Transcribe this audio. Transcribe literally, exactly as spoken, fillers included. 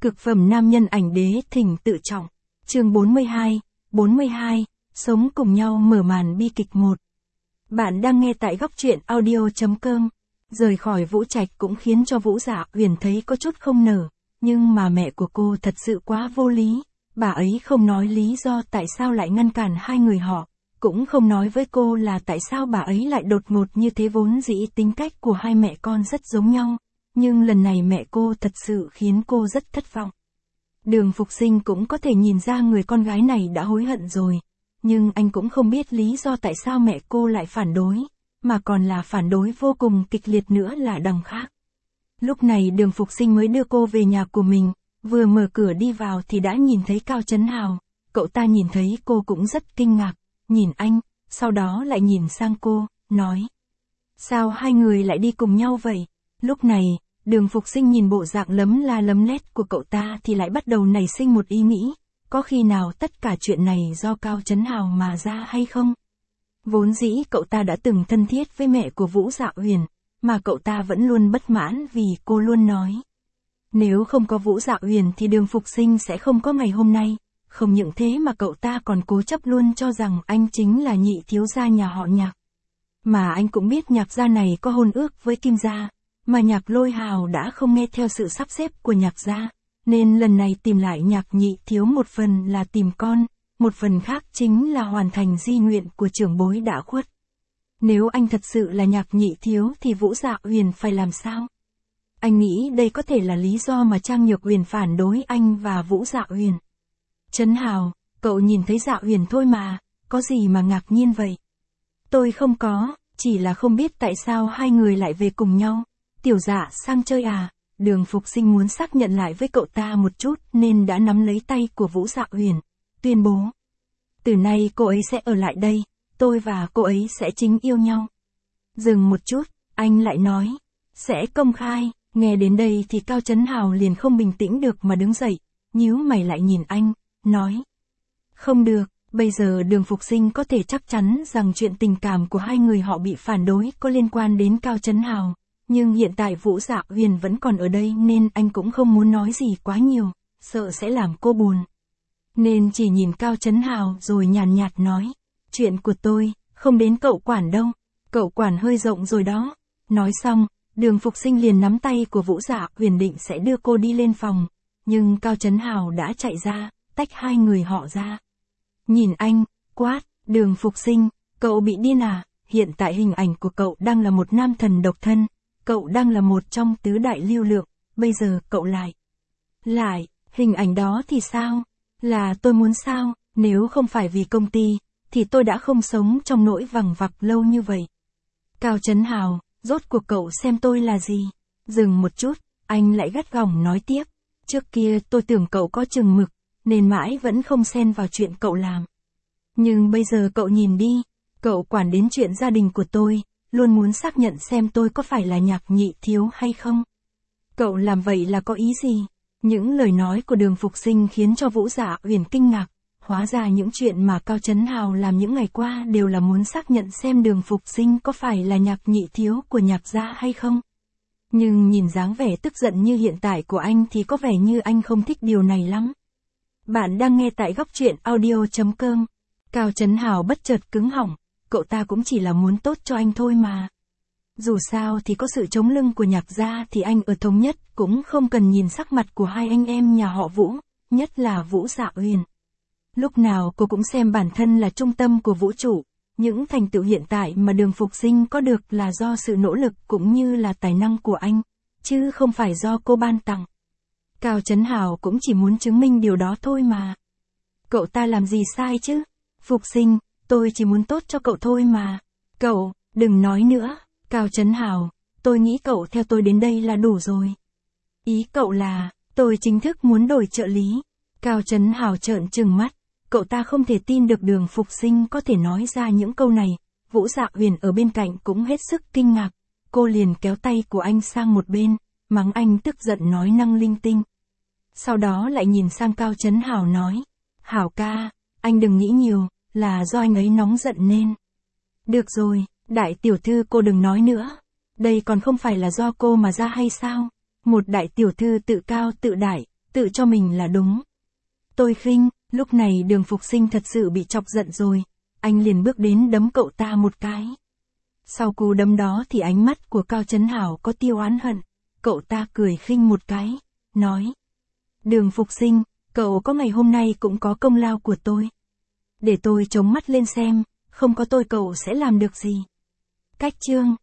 Cực phẩm nam nhân ảnh đế thỉnh tự trọng. Chương bốn mươi hai, bốn mươi hai, sống cùng nhau mở màn bi kịch một. Bạn đang nghe tại góc truyện audio chấm com. Rời khỏi Vũ Trạch cũng khiến cho Vũ Dạ Huyền thấy có chút không nở, nhưng mà mẹ của cô thật sự quá vô lý, bà ấy không nói lý do tại sao lại ngăn cản hai người họ, cũng không nói với cô là tại sao bà ấy lại đột ngột như thế. Vốn dĩ tính cách của hai mẹ con rất giống nhau, nhưng lần này mẹ cô thật sự khiến cô rất thất vọng. Đường Phục Sinh cũng có thể nhìn ra người con gái này đã hối hận rồi, nhưng anh cũng không biết lý do tại sao mẹ cô lại phản đối, mà còn là phản đối vô cùng kịch liệt nữa là đằng khác. Lúc này Đường Phục Sinh mới đưa cô về nhà của mình, vừa mở cửa đi vào thì đã nhìn thấy Cao Chấn Hào. Cậu ta nhìn thấy cô cũng rất kinh ngạc, nhìn anh, sau đó lại nhìn sang cô, nói: sao hai người lại đi cùng nhau vậy? Lúc này, Đường Phục Sinh nhìn bộ dạng lấm la lấm lét của cậu ta thì lại bắt đầu nảy sinh một ý nghĩ, có khi nào tất cả chuyện này do Cao Chấn Hào mà ra hay không? Vốn dĩ cậu ta đã từng thân thiết với mẹ của Vũ Dạ Huyền, mà cậu ta vẫn luôn bất mãn vì cô luôn nói: nếu không có Vũ Dạ Huyền thì Đường Phục Sinh sẽ không có ngày hôm nay. Không những thế mà cậu ta còn cố chấp luôn cho rằng anh chính là nhị thiếu gia nhà họ Nhạc. Mà anh cũng biết Nhạc gia này có hôn ước với Kim gia, mà Nhạc Lôi Hào đã không nghe theo sự sắp xếp của Nhạc gia, nên lần này tìm lại Nhạc nhị thiếu một phần là tìm con, một phần khác chính là hoàn thành di nguyện của trưởng bối đã khuất. Nếu anh thật sự là Nhạc nhị thiếu thì Vũ Dạ Huyền phải làm sao? Anh nghĩ đây có thể là lý do mà Trang Nhược Huyền phản đối anh và Vũ Dạ Huyền. Chấn Hào, cậu nhìn thấy Dạ Huyền thôi mà, có gì mà ngạc nhiên vậy? Tôi không có, chỉ là không biết tại sao hai người lại về cùng nhau. Tiểu Dạ sang chơi à? Đường Phục Sinh muốn xác nhận lại với cậu ta một chút nên đã nắm lấy tay của Vũ Dạ Huyền, tuyên bố: từ nay cô ấy sẽ ở lại đây, tôi và cô ấy sẽ chính yêu nhau. Dừng một chút, anh lại nói: sẽ công khai. Nghe đến đây thì Cao Chấn Hào liền không bình tĩnh được mà đứng dậy, nhíu mày lại nhìn anh, nói: không được, bây giờ Đường Phục Sinh có thể chắc chắn rằng chuyện tình cảm của hai người họ bị phản đối có liên quan đến Cao Chấn Hào, nhưng hiện tại Vũ Dạ Huyền vẫn còn ở đây nên anh cũng không muốn nói gì quá nhiều, sợ sẽ làm cô buồn. Nên chỉ nhìn Cao Chấn Hào rồi nhàn nhạt nói: chuyện của tôi, không đến cậu quản đâu, cậu quản hơi rộng rồi đó. Nói xong, Đường Phục Sinh liền nắm tay của Vũ Dạ Huyền định sẽ đưa cô đi lên phòng, nhưng Cao Chấn Hào đã chạy ra, tách hai người họ ra. Nhìn anh, quát: Đường Phục Sinh, cậu bị điên à? Hiện tại hình ảnh của cậu đang là một nam thần độc thân, cậu đang là một trong tứ đại lưu lượng, bây giờ cậu lại. Lại, hình ảnh đó thì sao? Là tôi muốn sao? Nếu không phải vì công ty, thì tôi đã không sống trong nỗi vằng vặc lâu như vậy. Cao Chấn Hào, rốt cuộc cậu xem tôi là gì? Dừng một chút, anh lại gắt gỏng nói tiếp: trước kia tôi tưởng cậu có chừng mực, nên mãi vẫn không xen vào chuyện cậu làm. Nhưng bây giờ cậu nhìn đi, cậu quản đến chuyện gia đình của tôi, luôn muốn xác nhận xem tôi có phải là Nhạc nhị thiếu hay không. Cậu làm vậy là có ý gì? Những lời nói của Đường Phục Sinh khiến cho Vũ Dạ Huyền kinh ngạc, hóa ra những chuyện mà Cao Chấn Hào làm những ngày qua đều là muốn xác nhận xem Đường Phục Sinh có phải là Nhạc nhị thiếu của Nhạc gia hay không. Nhưng nhìn dáng vẻ tức giận như hiện tại của anh thì có vẻ như anh không thích điều này lắm. Bạn đang nghe tại góc truyện audio chấm com. Cao Chấn Hào bất chợt cứng họng, cậu ta cũng chỉ là muốn tốt cho anh thôi mà. Dù sao thì có sự chống lưng của Nhạc gia thì anh ở Thống Nhất cũng không cần nhìn sắc mặt của hai anh em nhà họ Vũ, nhất là Vũ Dạ Huyền. Lúc nào cô cũng xem bản thân là trung tâm của vũ trụ, những thành tựu hiện tại mà Đường Phục Sinh có được là do sự nỗ lực cũng như là tài năng của anh, chứ không phải do cô ban tặng. Cao Chấn Hào cũng chỉ muốn chứng minh điều đó thôi mà. Cậu ta làm gì sai chứ? Phục Sinh, tôi chỉ muốn tốt cho cậu thôi mà. Cậu, đừng nói nữa. Cao Chấn Hào, tôi nghĩ cậu theo tôi đến đây là đủ rồi. Ý cậu là, tôi chính thức muốn đổi trợ lý. Cao Chấn Hào trợn trừng mắt, cậu ta không thể tin được Đường Phục Sinh có thể nói ra những câu này. Vũ Dạ Huyền ở bên cạnh cũng hết sức kinh ngạc, cô liền kéo tay của anh sang một bên, mắng anh tức giận nói năng linh tinh. Sau đó lại nhìn sang Cao Chấn Hào nói: Hảo ca, anh đừng nghĩ nhiều, là do anh ấy nóng giận nên. Được rồi, đại tiểu thư cô đừng nói nữa. Đây còn không phải là do cô mà ra hay sao? Một đại tiểu thư tự cao tự đại, tự cho mình là đúng. Tôi khinh, lúc này Đường Phục Sinh thật sự bị chọc giận rồi, anh liền bước đến đấm cậu ta một cái. Sau cú đấm đó thì ánh mắt của Cao Chấn Hảo có tia oán hận, cậu ta cười khinh một cái, nói. Đường Phục Sinh, cậu có ngày hôm nay cũng có công lao của tôi. Để tôi chống mắt lên xem, không có tôi cậu sẽ làm được gì. Cách chương